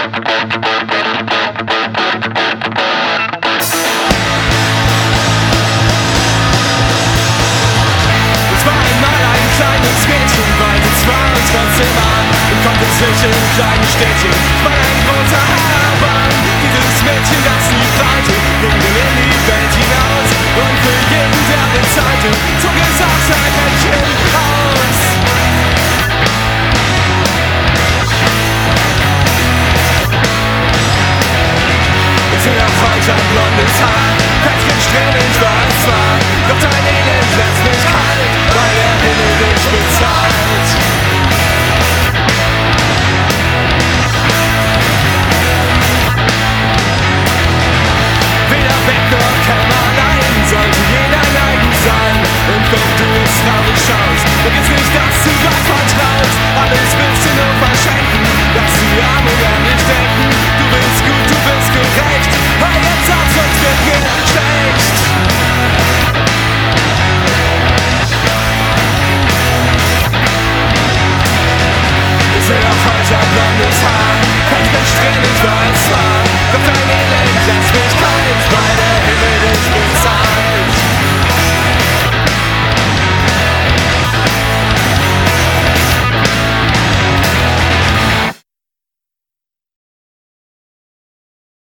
Zwischen kleinen Städtchen war ein großer Haarbann. Dieses Mädchen, das nie weinte, ging in die Welt hinaus. Und für jeden, der bezahlte, zog es auch sein Mädchen aus. Es war weiter blondes Haar, festgestrebelt war